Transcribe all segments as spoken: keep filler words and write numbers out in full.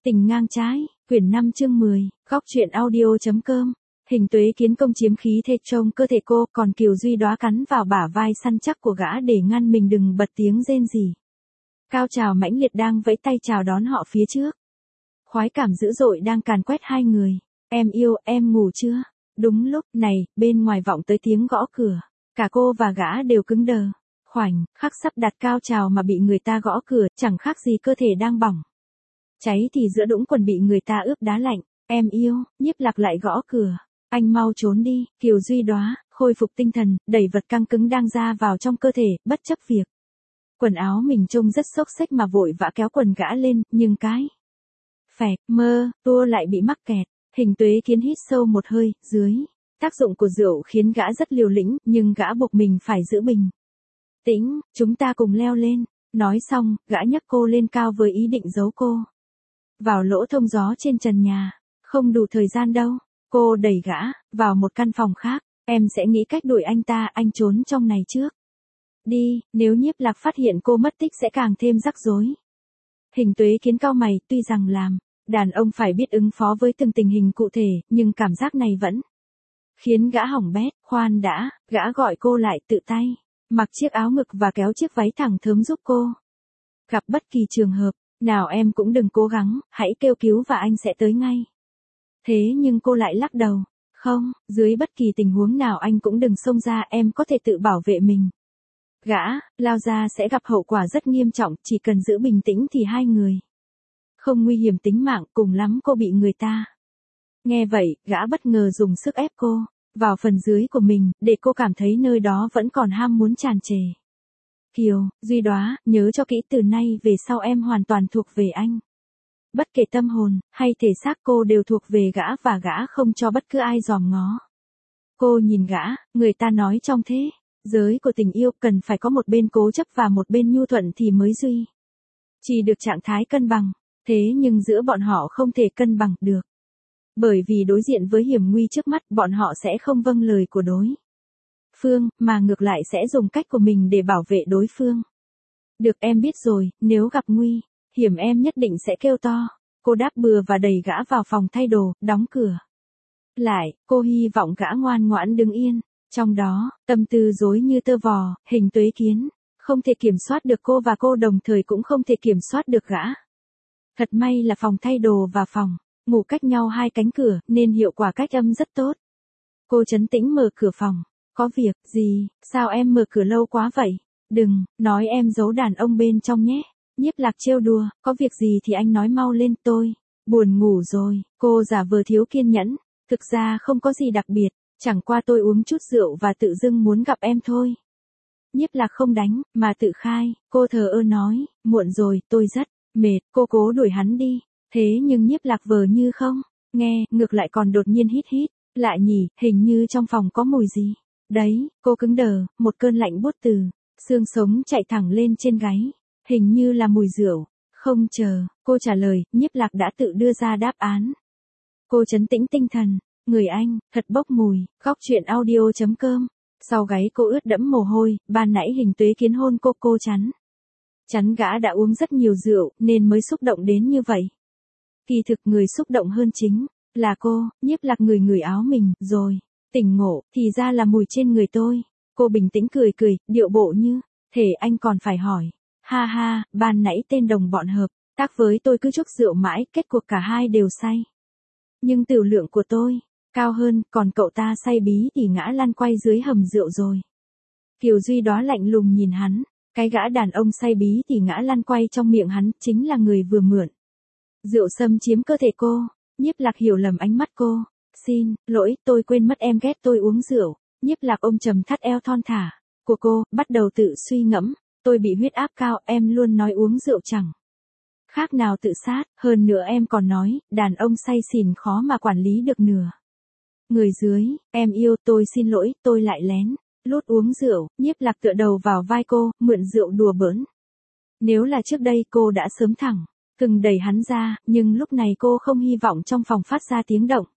Tình ngang trái, quyển năm chương mười, góc truyện audio.com. Hình Tuế Kiến công chiếm khí thế trong cơ thể cô, còn Kiều Duy Đóa cắn vào bả vai săn chắc của gã để ngăn mình đừng bật tiếng rên rỉ. Cao trào mãnh liệt đang vẫy tay chào đón họ phía trước. Khoái cảm dữ dội đang càn quét hai người. Em yêu, em ngủ chưa? Đúng lúc này, bên ngoài vọng tới tiếng gõ cửa. Cả cô và gã đều cứng đờ. Khoảnh khắc sắp đặt cao trào mà bị người ta gõ cửa, chẳng khác gì cơ thể đang bỏng. Cháy thì giữa đũng quần bị người ta ướp đá lạnh. Em yêu, Nhiếp Lạc lại gõ cửa. Anh mau trốn đi. Kiều Duy Đóa khôi phục tinh thần, đẩy vật căng cứng đang ra vào trong cơ thể, bất chấp việc quần áo mình trông rất xốc xếch mà vội vã kéo quần gã lên, nhưng cái phẹt mơ tua lại bị mắc kẹt. Hình Tuế Kiến hít sâu một hơi, dưới tác dụng của rượu khiến gã rất liều lĩnh, nhưng gã buộc mình phải giữ bình tĩnh. Chúng ta cùng leo lên. Nói xong, gã nhấc cô lên cao với ý định giấu cô vào lỗ thông gió trên trần nhà. Không đủ thời gian đâu. Cô đẩy gã vào một căn phòng khác. Em sẽ nghĩ cách đuổi anh ta, anh trốn trong này trước đi, nếu Nhiếp Lạc phát hiện cô mất tích sẽ càng thêm rắc rối. Hình Tuế Kiến cau mày, tuy rằng làm đàn ông phải biết ứng phó với từng tình hình cụ thể, nhưng cảm giác này vẫn khiến gã hỏng bét. Khoan đã, gã gọi cô lại, tự tay mặc chiếc áo ngực và kéo chiếc váy thẳng thớm giúp cô. Gặp bất kỳ trường hợp nào em cũng đừng cố gắng, hãy kêu cứu và anh sẽ tới ngay. Thế nhưng cô lại lắc đầu. Không, dưới bất kỳ tình huống nào anh cũng đừng xông ra, em có thể tự bảo vệ mình. Gã lao ra sẽ gặp hậu quả rất nghiêm trọng, chỉ cần giữ bình tĩnh thì hai người không nguy hiểm tính mạng, cùng lắm cô bị người ta. Nghe vậy, gã bất ngờ dùng sức ép cô vào phần dưới của mình, để cô cảm thấy nơi đó vẫn còn ham muốn tràn trề. Kiều Duy Đóa, nhớ cho kỹ, từ nay về sau em hoàn toàn thuộc về anh. Bất kể tâm hồn hay thể xác cô đều thuộc về gã, và gã không cho bất cứ ai dòm ngó. Cô nhìn gã, người ta nói trong thế giới của tình yêu cần phải có một bên cố chấp và một bên nhu thuận thì mới duy chỉ được trạng thái cân bằng. Thế nhưng giữa bọn họ không thể cân bằng được. Bởi vì đối diện với hiểm nguy trước mắt, bọn họ sẽ không vâng lời của đối phương, mà ngược lại sẽ dùng cách của mình để bảo vệ đối phương. Được, em biết rồi, nếu gặp nguy hiểm em nhất định sẽ kêu to. Cô đáp bừa và đẩy gã vào phòng thay đồ, đóng cửa lại. Cô hy vọng gã ngoan ngoãn đứng yên. Trong đó, tâm tư rối như tơ vò. Hình Tuế Kiến không thể kiểm soát được cô, và cô đồng thời cũng không thể kiểm soát được gã. Thật may là phòng thay đồ và phòng ngủ cách nhau hai cánh cửa, nên hiệu quả cách âm rất tốt. Cô trấn tĩnh mở cửa phòng. Có việc gì? Sao em mở cửa lâu quá vậy? Đừng nói em giấu đàn ông bên trong nhé. Nhiếp Lạc trêu đùa. Có việc gì thì anh nói mau lên, tôi buồn ngủ rồi. Cô giả vờ thiếu kiên nhẫn. Thực ra không có gì đặc biệt, chẳng qua tôi uống chút rượu và tự dưng muốn gặp em thôi. Nhiếp Lạc không đánh, mà tự khai. Cô thờ ơ nói, muộn rồi, tôi rất mệt. Cô cố đuổi hắn đi. Thế nhưng Nhiếp Lạc vờ như không nghe, ngược lại còn đột nhiên hít hít. Lạ nhỉ, hình như trong phòng có mùi gì đấy. Cô cứng đờ, một cơn lạnh buốt từ xương sống chạy thẳng lên trên gáy. Hình như là mùi rượu. Không chờ cô trả lời, Nhiếp Lạc đã tự đưa ra đáp án. Cô trấn tĩnh tinh thần. Người anh thật bốc mùi. Góc truyện audio.com. Sau gáy cô ướt đẫm mồ hôi. Ban nãy Hình Tuế Kiến hôn cô, cô chắn chắn gã đã uống rất nhiều rượu nên mới xúc động đến như vậy. Kỳ thực người xúc động hơn chính là cô. Nhiếp Lạc người ngửi áo mình, rồi tỉnh ngộ, thì ra là mùi trên người tôi. Cô bình tĩnh cười cười, điệu bộ như thể anh còn phải hỏi. Ha ha, ban nãy tên đồng bọn hợp tác với tôi cứ chúc rượu mãi, kết cuộc cả hai đều say. Nhưng tiểu lượng của tôi cao hơn, còn cậu ta say bí thì ngã lăn quay dưới hầm rượu rồi. Kiều Duy Đóa lạnh lùng nhìn hắn. Cái gã đàn ông say bí thì ngã lăn quay trong miệng hắn chính là người vừa mượn rượu xâm chiếm cơ thể cô. Nhiếp Lạc hiểu lầm ánh mắt cô. Xin lỗi, tôi quên mất em ghét tôi uống rượu. Nhiếp Lạc ôm chầm thắt eo thon thả của cô, bắt đầu tự suy ngẫm. Tôi bị huyết áp cao, em luôn nói uống rượu chẳng khác nào tự sát. Hơn nữa em còn nói, đàn ông say xỉn khó mà quản lý được nửa người dưới. Em yêu, tôi xin lỗi, tôi lại lén lút uống rượu. Nhiếp Lạc tựa đầu vào vai cô, mượn rượu đùa bỡn. Nếu là trước đây cô đã sớm thẳng từng đẩy hắn ra, nhưng lúc này cô không hy vọng trong phòng phát ra tiếng động.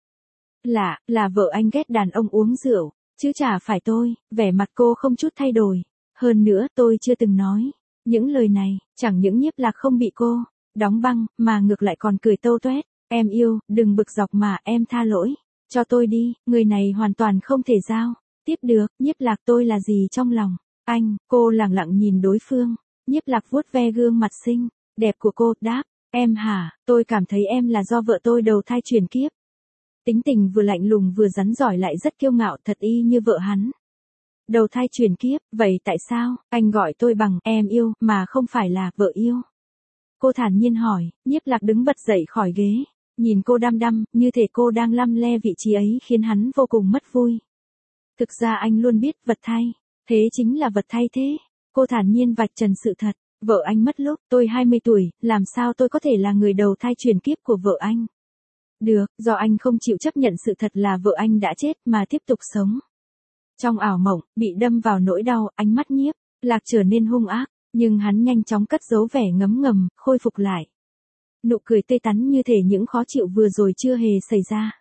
Lạ, là vợ anh ghét đàn ông uống rượu, chứ chả phải tôi. Vẻ mặt cô không chút thay đổi. Hơn nữa, tôi chưa từng nói những lời này. Chẳng những Nhiếp Lạc không bị cô đóng băng, mà ngược lại còn cười tâu toét, em yêu, đừng bực dọc mà, em tha lỗi, cho tôi đi, người này hoàn toàn không thể giao, tiếp được, Nhiếp Lạc tôi là gì trong lòng, anh, cô lẳng lặng nhìn đối phương, Nhiếp Lạc vuốt ve gương mặt xinh, đẹp của cô, đáp, em hả, tôi cảm thấy em là do vợ tôi đầu thai chuyển kiếp. Tính tình vừa lạnh lùng vừa rắn giỏi lại rất kiêu ngạo thật y như vợ hắn. Đầu thai chuyển kiếp, vậy tại sao, anh gọi tôi bằng em yêu mà không phải là vợ yêu? Cô thản nhiên hỏi, Nhiếp Lạc đứng bật dậy khỏi ghế, nhìn cô đăm đăm, như thể cô đang lăm le vị trí ấy khiến hắn vô cùng mất vui. Thực ra anh luôn biết vật thay, thế chính là vật thay thế. Cô thản nhiên vạch trần sự thật, vợ anh mất lúc tôi hai mươi tuổi, làm sao tôi có thể là người đầu thai chuyển kiếp của vợ anh? Được, do anh không chịu chấp nhận sự thật là vợ anh đã chết mà tiếp tục sống. Trong ảo mộng, bị đâm vào nỗi đau, ánh mắt Nhiếp Lạc trở nên hung ác, nhưng hắn nhanh chóng cất giấu vẻ ngấm ngầm, khôi phục lại. Nụ cười tươi tắn như thể những khó chịu vừa rồi chưa hề xảy ra.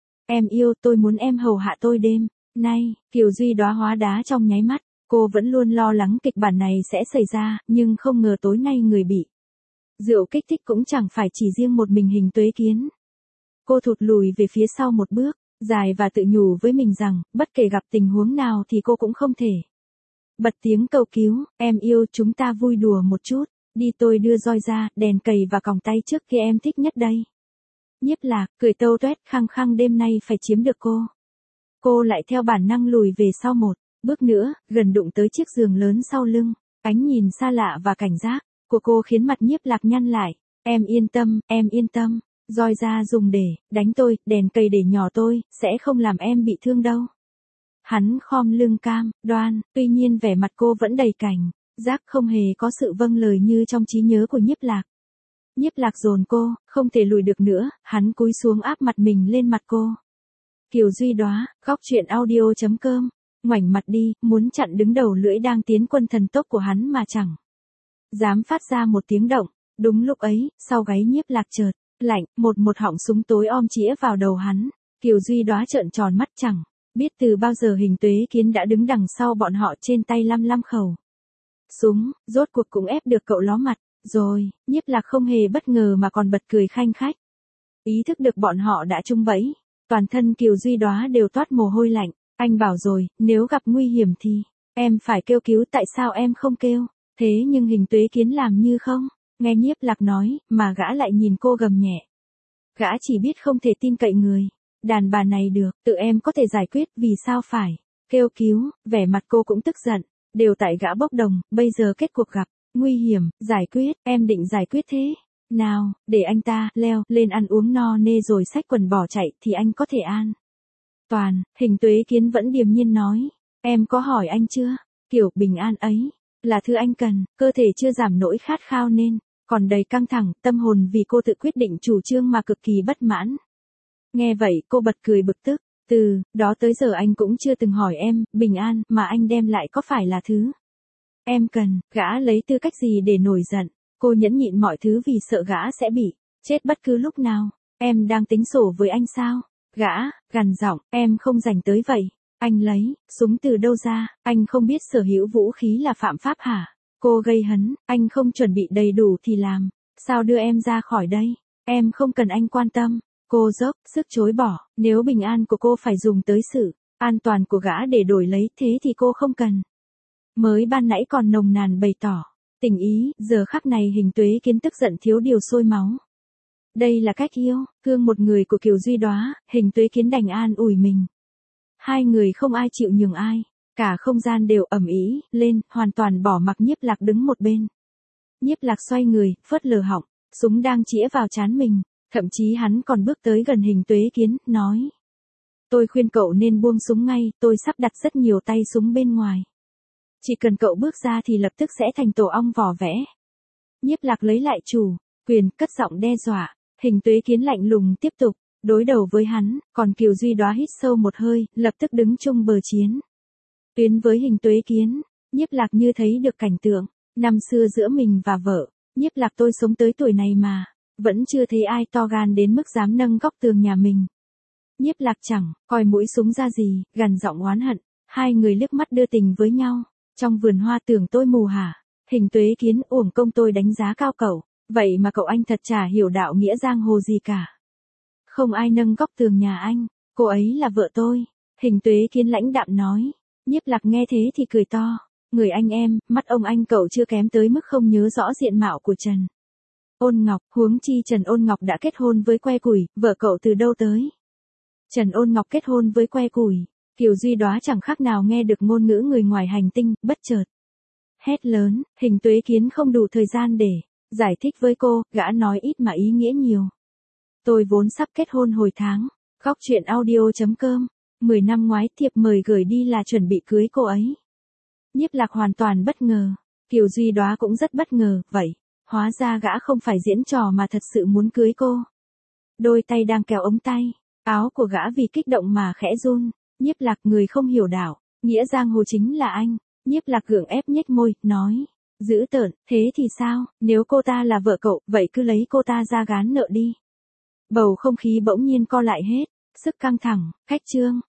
Em yêu, tôi muốn em hầu hạ tôi đêm nay. Kiều Duy đóa hóa đá trong nháy mắt, cô vẫn luôn lo lắng kịch bản này sẽ xảy ra, nhưng không ngờ tối nay người bị rượu kích thích cũng chẳng phải chỉ riêng một mình Hình Tuế Kiến. Cô thụt lùi về phía sau một bước, dài và tự nhủ với mình rằng, bất kể gặp tình huống nào thì cô cũng không thể bật tiếng cầu cứu, em yêu chúng ta vui đùa một chút, đi tôi đưa roi ra, đèn cầy và còng tay trước kia em thích nhất đây. Nhiếp Lạc, cười tâu toét khăng khăng đêm nay phải chiếm được cô. Cô lại theo bản năng lùi về sau một bước nữa, gần đụng tới chiếc giường lớn sau lưng, ánh nhìn xa lạ và cảnh giác của cô khiến mặt Nhiếp Lạc nhăn lại, em yên tâm, em yên tâm. Roi ra dùng để đánh tôi, đèn cây để nhỏ tôi, sẽ không làm em bị thương đâu. Hắn khom lưng cam, đoan, tuy nhiên vẻ mặt cô vẫn đầy cảnh giác không hề có sự vâng lời như trong trí nhớ của Nhiếp Lạc. Nhiếp Lạc dồn cô, không thể lùi được nữa, hắn cúi xuống áp mặt mình lên mặt cô. Kiều Duy đóa, góc truyện audio chấm com, ngoảnh mặt đi, muốn chặn đứng đầu lưỡi đang tiến quân thần tốc của hắn mà chẳng dám phát ra một tiếng động. Đúng lúc ấy, sau gáy Nhiếp Lạc chợt lạnh, một một họng súng tối om chĩa vào đầu hắn. Kiều Duy đóa trợn tròn mắt chẳng biết từ bao giờ Hình Tuế Kiến đã đứng đằng sau bọn họ trên tay lăm lăm khẩu súng, rốt cuộc cũng ép được cậu ló mặt. Rồi, Nhiếp Lạc không hề bất ngờ mà còn bật cười khanh khách. Ý thức được bọn họ đã trúng bẫy, toàn thân Kiều Duy đóa đều toát mồ hôi lạnh. Anh bảo rồi, nếu gặp nguy hiểm thì em phải kêu cứu, tại sao em không kêu? Thế nhưng Hình Tuế Kiến làm như không nghe Nhiếp Lạc nói, mà gã lại nhìn cô gầm nhẹ. Gã chỉ biết không thể tin cậy người đàn bà này được, tự em có thể giải quyết, vì sao phải kêu cứu? Vẻ mặt cô cũng tức giận, đều tại gã bốc đồng, bây giờ kết cuộc gặp nguy hiểm, giải quyết, em định giải quyết thế nào? Để anh ta leo lên ăn uống no nê rồi xách quần bỏ chạy thì anh có thể an toàn. Hình Tuế Kiến vẫn điềm nhiên nói, em có hỏi anh chưa? Kiểu bình an ấy là thứ anh cần, cơ thể chưa giảm nỗi khát khao nên còn đầy căng thẳng, tâm hồn vì cô tự quyết định chủ trương mà cực kỳ bất mãn. Nghe vậy cô bật cười bực tức, từ đó tới giờ anh cũng chưa từng hỏi em, bình an mà anh đem lại có phải là thứ em cần? Gã lấy tư cách gì để nổi giận? Cô nhẫn nhịn mọi thứ vì sợ gã sẽ bị chết bất cứ lúc nào. Em đang tính sổ với anh sao? Gã gằn giọng, em không dành tới vậy. Anh lấy súng từ đâu ra? Anh không biết sở hữu vũ khí là phạm pháp hả? Cô gây hấn, anh không chuẩn bị đầy đủ thì làm sao đưa em ra khỏi đây? Em không cần anh quan tâm. Cô dốc sức chối bỏ, nếu bình an của cô phải dùng tới sự an toàn của gã để đổi lấy, thế thì cô không cần. Mới ban nãy còn nồng nàn bày tỏ tình ý, giờ khắc này Hình Tuế Kiến tức giận thiếu điều sôi máu. Đây là cách yêu thương một người của Kiều Duy đóa, Hình Tuế Kiến đành an ủi mình. Hai người không ai chịu nhường ai, cả không gian đều ầm ĩ lên, hoàn toàn bỏ mặc Nhiếp Lạc đứng một bên. Nhiếp Lạc xoay người, phớt lờ họng súng đang chĩa vào trán mình, thậm chí hắn còn bước tới gần Hình Tuế Kiến, nói: tôi khuyên cậu nên buông súng ngay, tôi sắp đặt rất nhiều tay súng bên ngoài. Chỉ cần cậu bước ra thì lập tức sẽ thành tổ ong vỏ vẽ. Nhiếp Lạc lấy lại chủ quyền, cất giọng đe dọa. Hình Tuế Kiến lạnh lùng tiếp tục đối đầu với hắn, còn Kiều Duy đóa hít sâu một hơi, lập tức đứng chung bờ chiến tuyến với Hình Tuế Kiến. Nhiếp Lạc như thấy được cảnh tượng năm xưa giữa mình và vợ. Nhiếp Lạc, tôi sống tới tuổi này mà vẫn chưa thấy ai to gan đến mức dám nâng góc tường nhà mình. Nhiếp Lạc chẳng coi mũi súng ra gì, gằn giọng oán hận. Hai người liếc mắt đưa tình với nhau. Trong vườn hoa, tưởng tôi mù hả? Hình Tuế Kiến, uổng công tôi đánh giá cao cậu. Vậy mà cậu anh thật chả hiểu đạo nghĩa giang hồ gì cả. Không ai nâng góc tường nhà anh, cô ấy là vợ tôi. Hình Tuế Kiến lãnh đạm nói. Nhiếp Lạc nghe thế thì cười to. Người anh em, mắt ông anh cậu chưa kém tới mức không nhớ rõ diện mạo của Trần Ôn Ngọc, huống chi Trần Ôn Ngọc đã kết hôn với Que Củi, vợ cậu từ đâu tới? Trần Ôn Ngọc kết hôn với Que Củi. Kiều Duy Đóa chẳng khác nào nghe được ngôn ngữ người ngoài hành tinh, bất chợt hét lớn. Hình Tuế Kiến không đủ thời gian để giải thích với cô, gã nói ít mà ý nghĩa nhiều. Tôi vốn sắp kết hôn hồi tháng. Góc truyện audio chấm com. mười năm ngoái thiệp mời gửi đi là chuẩn bị cưới cô ấy. Nhiếp Lạc hoàn toàn bất ngờ. Kiều Duy Đóa cũng rất bất ngờ, vậy, hóa ra gã không phải diễn trò mà thật sự muốn cưới cô. Đôi tay đang kéo ống tay, áo của gã vì kích động mà khẽ run. Nhiếp Lạc, người không hiểu đạo, nghĩa giang hồ chính là anh. Nhiếp Lạc gượng ép nhếch môi, nói. Dữ tợn, thế thì sao, nếu cô ta là vợ cậu, vậy cứ lấy cô ta ra gán nợ đi. Bầu không khí bỗng nhiên co lại hết, sức căng thẳng, khách trương.